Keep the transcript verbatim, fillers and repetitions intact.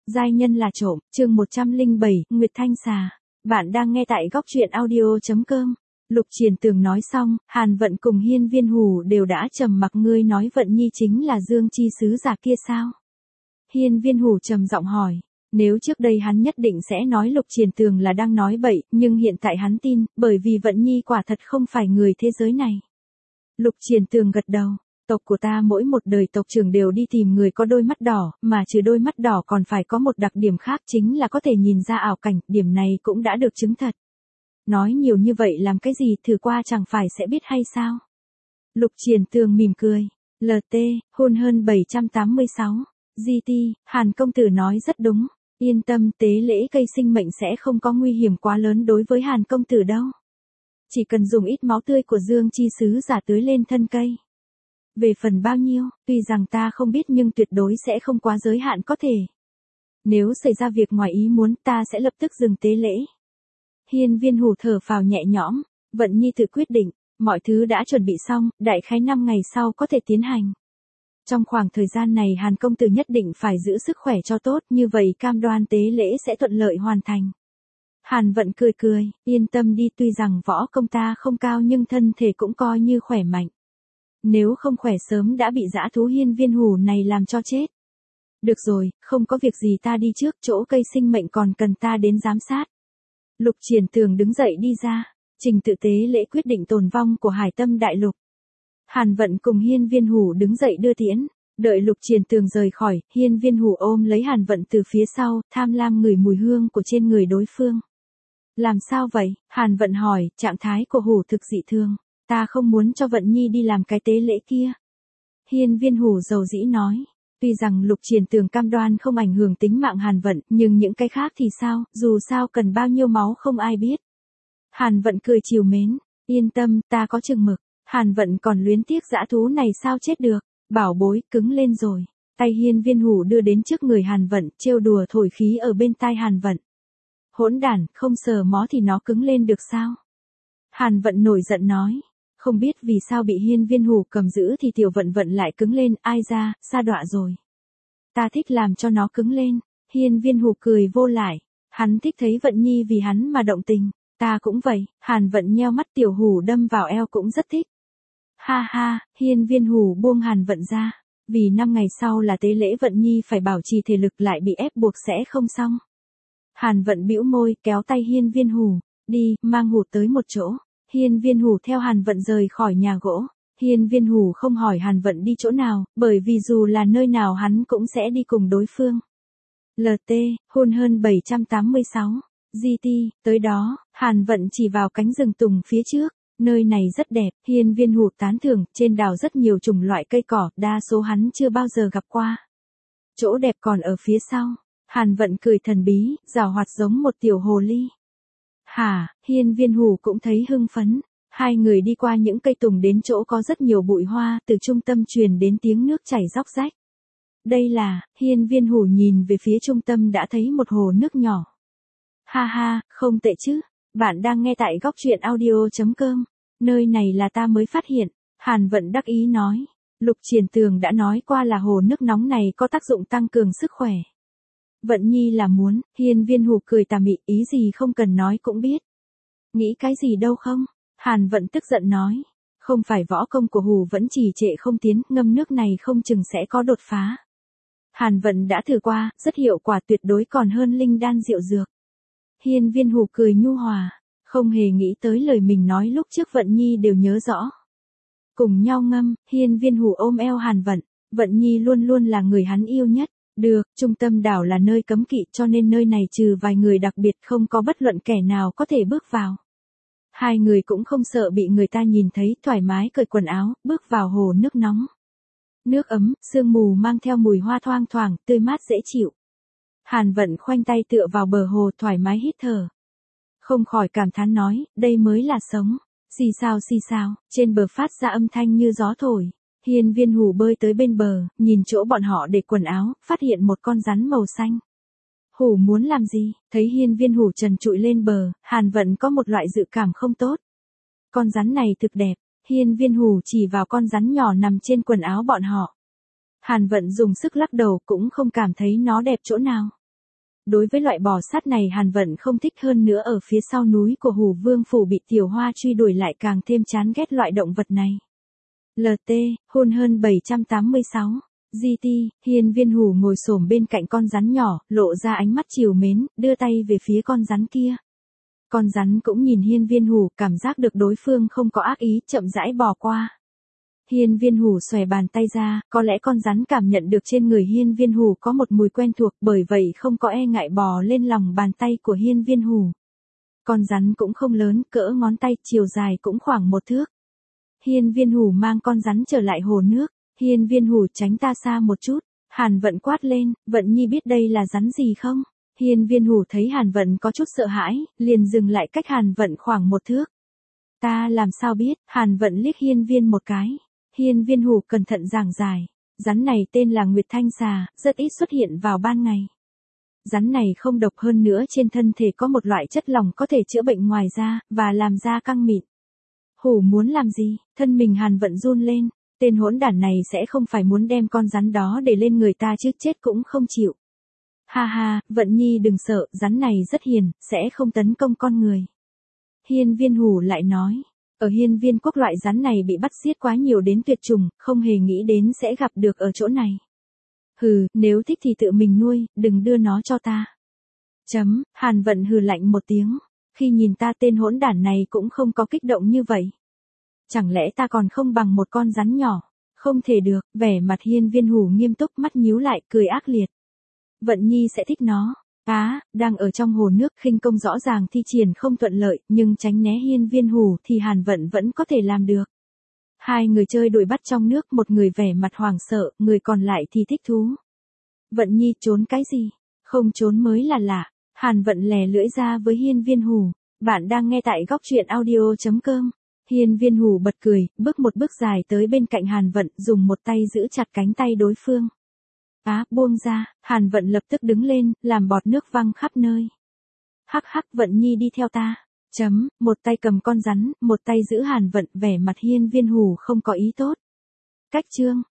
Giai nhân là trộm, chương một trăm lẻ bảy, Nguyệt Thanh Xà. Bạn đang nghe tại góc truyện audio.com. Lục Triền Tường nói xong, Hàn Vận cùng Hiên Viên Hủ đều đã trầm mặc. Ngươi nói Vận Nhi chính là Dương Chi sứ giả kia sao? Hiên Viên Hủ trầm giọng hỏi. Nếu trước đây hắn nhất định sẽ nói Lục Triền Tường là đang nói bậy, nhưng hiện tại hắn tin, bởi vì Vận Nhi quả thật không phải người thế giới này. Lục Triền Tường gật đầu. Tộc của ta mỗi một đời tộc trưởng đều đi tìm người có đôi mắt đỏ, mà trừ đôi mắt đỏ còn phải có một đặc điểm khác, chính là có thể nhìn ra ảo cảnh, điểm này cũng đã được chứng thật. Nói nhiều như vậy làm cái gì, thử qua chẳng phải sẽ biết hay sao? Lục Triền Tường mỉm cười. lờ tê, hôn hơn bảy trăm tám mươi sáu. giê tê, Hàn công tử nói rất đúng. Yên tâm, tế lễ cây sinh mệnh sẽ không có nguy hiểm quá lớn đối với Hàn công tử đâu. Chỉ cần dùng ít máu tươi của Dương Chi sứ giả tưới lên thân cây. Về phần bao nhiêu, tuy rằng ta không biết nhưng tuyệt đối sẽ không quá giới hạn có thể. Nếu xảy ra việc ngoài ý muốn, ta sẽ lập tức dừng tế lễ. Hiên Viên Hủ thở phào nhẹ nhõm. Vận Nhi tự quyết định, mọi thứ đã chuẩn bị xong, đại khái năm ngày sau có thể tiến hành. Trong khoảng thời gian này Hàn công tử nhất định phải giữ sức khỏe cho tốt, như vậy cam đoan tế lễ sẽ thuận lợi hoàn thành. Hàn Vận cười cười, yên tâm đi, tuy rằng võ công ta không cao nhưng thân thể cũng coi như khỏe mạnh. Nếu không khỏe sớm đã bị dã thú Hiên Viên Hủ này làm cho chết. Được rồi, không có việc gì, ta đi trước, chỗ cây sinh mệnh còn cần ta đến giám sát. Lục Triền Tường đứng dậy đi ra, trình tự tế lễ quyết định tồn vong của Hải Tâm Đại Lục. Hàn Vận cùng Hiên Viên Hủ đứng dậy đưa tiễn, đợi Lục Triền Tường rời khỏi, Hiên Viên Hủ ôm lấy Hàn Vận từ phía sau, tham lam ngửi mùi hương của trên người đối phương. Làm sao vậy? Hàn Vận hỏi, trạng thái của Hủ thực dị thường. Ta không muốn cho Vận Nhi đi làm cái tế lễ kia. Hiên Viên Hủ dầu dĩ nói. Tuy rằng Lục Triền Tường cam đoan không ảnh hưởng tính mạng Hàn Vận, nhưng những cái khác thì sao, dù sao cần bao nhiêu máu không ai biết. Hàn Vận cười trìu mến. Yên tâm, ta có chừng mực. Hàn Vận còn luyến tiếc dã thú này sao chết được. Bảo bối, cứng lên rồi. Tay Hiên Viên Hủ đưa đến trước người Hàn Vận, trêu đùa thổi khí ở bên tai Hàn Vận. Hỗn đản, không sờ mó thì nó cứng lên được sao? Hàn Vận nổi giận nói. Không biết vì sao bị Hiên Viên Hủ cầm giữ thì tiểu Vận Vận lại cứng lên, ai ra, sa đọa rồi. Ta thích làm cho nó cứng lên. Hiên Viên Hủ cười vô lại. Hắn thích thấy Vận Nhi vì hắn mà động tình. Ta cũng vậy. Hàn Vận nheo mắt, tiểu Hủ đâm vào eo cũng rất thích. Ha ha, Hiên Viên Hủ buông Hàn Vận ra. Vì năm ngày sau là tế lễ, Vận Nhi phải bảo trì thể lực, lại bị ép buộc sẽ không xong. Hàn Vận bĩu môi, kéo tay Hiên Viên Hủ. Đi, mang Hủ tới một chỗ. Hiên Viên Hủ theo Hàn Vận rời khỏi nhà gỗ. Hiên Viên Hủ không hỏi Hàn Vận đi chỗ nào, bởi vì dù là nơi nào hắn cũng sẽ đi cùng đối phương. lờ tê, hôn hơn bảy trăm tám mươi sáu. giê tê, tới đó, Hàn Vận chỉ vào cánh rừng tùng phía trước. Nơi này rất đẹp, Hiên Viên Hủ tán thưởng, trên đảo rất nhiều chủng loại cây cỏ, đa số hắn chưa bao giờ gặp qua. Chỗ đẹp còn ở phía sau. Hàn Vận cười thần bí, giảo hoạt giống một tiểu hồ ly. Hả, Hiên Viên Hủ cũng thấy hưng phấn. Hai người đi qua những cây tùng đến chỗ có rất nhiều bụi hoa, từ trung tâm truyền đến tiếng nước chảy róc rách. Đây là, Hiên Viên Hủ nhìn về phía trung tâm đã thấy một hồ nước nhỏ. Ha ha, không tệ chứ. Bạn đang nghe tại góc truyện audio.com. Nơi này là ta mới phát hiện. Hàn Vận đắc ý nói. Lục Triền Tường đã nói qua là hồ nước nóng này có tác dụng tăng cường sức khỏe. Vận Nhi là muốn. Hiên Viên Hủ cười tà mị, ý gì không cần nói cũng biết. Nghĩ cái gì đâu không? Hàn Vận tức giận nói. Không phải võ công của Hủ vẫn trì trệ không tiến, ngâm nước này không chừng sẽ có đột phá. Hàn Vận đã thử qua, rất hiệu quả, tuyệt đối còn hơn linh đan rượu dược. Hiên Viên Hủ cười nhu hòa, không hề nghĩ tới lời mình nói lúc trước Vận Nhi đều nhớ rõ. Cùng nhau ngâm, Hiên Viên Hủ ôm eo Hàn Vận. Vận Nhi luôn luôn là người hắn yêu nhất. Được, trung tâm đảo là nơi cấm kỵ, cho nên nơi này trừ vài người đặc biệt không có bất luận kẻ nào có thể bước vào. Hai người cũng không sợ bị người ta nhìn thấy, thoải mái cởi quần áo, bước vào hồ nước nóng. Nước ấm, sương mù mang theo mùi hoa thoang thoảng, tươi mát dễ chịu. Hàn Vận khoanh tay tựa vào bờ hồ, thoải mái hít thở. Không khỏi cảm thán nói, đây mới là sống. Xì xào xì xào, trên bờ phát ra âm thanh như gió thổi. Hiên Viên Hủ bơi tới bên bờ, nhìn chỗ bọn họ để quần áo, phát hiện một con rắn màu xanh. Hủ muốn làm gì? Thấy Hiên Viên Hủ trần trụi lên bờ, Hàn Vận có một loại dự cảm không tốt. Con rắn này thực đẹp. Hiên Viên Hủ chỉ vào con rắn nhỏ nằm trên quần áo bọn họ. Hàn Vận dùng sức lắc đầu, cũng không cảm thấy nó đẹp chỗ nào. Đối với loại bò sát này Hàn Vận không thích, hơn nữa ở phía sau núi của Hủ Vương Phủ bị Tiểu Hoa truy đuổi lại càng thêm chán ghét loại động vật này. lờ tê, hôn hơn bảy trăm tám mươi sáu. giê tê, Hiên Viên Hủ ngồi xổm bên cạnh con rắn nhỏ, lộ ra ánh mắt trìu mến, đưa tay về phía con rắn kia. Con rắn cũng nhìn Hiên Viên Hủ, cảm giác được đối phương không có ác ý, chậm rãi bò qua. Hiên Viên Hủ xòe bàn tay ra, có lẽ con rắn cảm nhận được trên người Hiên Viên Hủ có một mùi quen thuộc, bởi vậy không có e ngại bò lên lòng bàn tay của Hiên Viên Hủ. Con rắn cũng không lớn, cỡ ngón tay, chiều dài cũng khoảng một thước. Hiên Viên Hủ mang con rắn trở lại hồ nước. Hiên Viên Hủ tránh ta xa một chút. Hàn Vận quát lên, Vận Nhi biết đây là rắn gì không? Hiên Viên Hủ thấy Hàn Vận có chút sợ hãi, liền dừng lại cách Hàn Vận khoảng một thước. Ta làm sao biết? Hàn Vận liếc Hiên Viên một cái. Hiên Viên Hủ cẩn thận giảng giải. Rắn này tên là Nguyệt Thanh Xà, rất ít xuất hiện vào ban ngày. Rắn này không độc, hơn nữa trên thân thể có một loại chất lỏng có thể chữa bệnh ngoài da, và làm da căng mịn. Hủ muốn làm gì? Thân mình Hàn Vận run lên. Tên hỗn đản này sẽ không phải muốn đem con rắn đó để lên người ta chứ, chết cũng không chịu. Ha ha, Vận Nhi đừng sợ, rắn này rất hiền, sẽ không tấn công con người. Hiên Viên Hủ lại nói, ở Hiên Viên quốc loại rắn này bị bắt giết quá nhiều đến tuyệt chủng, không hề nghĩ đến sẽ gặp được ở chỗ này. Hừ, nếu thích thì tự mình nuôi, đừng đưa nó cho ta. Chấm, Hàn Vận hừ lạnh một tiếng, khi nhìn ta tên hỗn đản này cũng không có kích động như vậy. Chẳng lẽ ta còn không bằng một con rắn nhỏ? Không thể được, vẻ mặt Hiên Viên Hủ nghiêm túc, mắt nhíu lại, cười ác liệt. Vận Nhi sẽ thích nó. Á, đang ở trong hồ nước, khinh công rõ ràng thi triển không thuận lợi, nhưng tránh né Hiên Viên Hủ thì Hàn Vận vẫn có thể làm được. Hai người chơi đuổi bắt trong nước, một người vẻ mặt hoảng sợ, người còn lại thì thích thú. Vận Nhi trốn cái gì? Không trốn mới là lạ. Hàn Vận lè lưỡi ra với Hiên Viên Hủ. Bạn đang nghe tại góc truyện audio chấm com. Hiên Viên Hủ bật cười, bước một bước dài tới bên cạnh Hàn Vận, dùng một tay giữ chặt cánh tay đối phương. Á, buông ra, Hàn Vận lập tức đứng lên, làm bọt nước văng khắp nơi. Hắc hắc, Vận Nhi đi theo ta. Chấm, một tay cầm con rắn, một tay giữ Hàn Vận, vẻ mặt Hiên Viên Hủ không có ý tốt. Cách chương.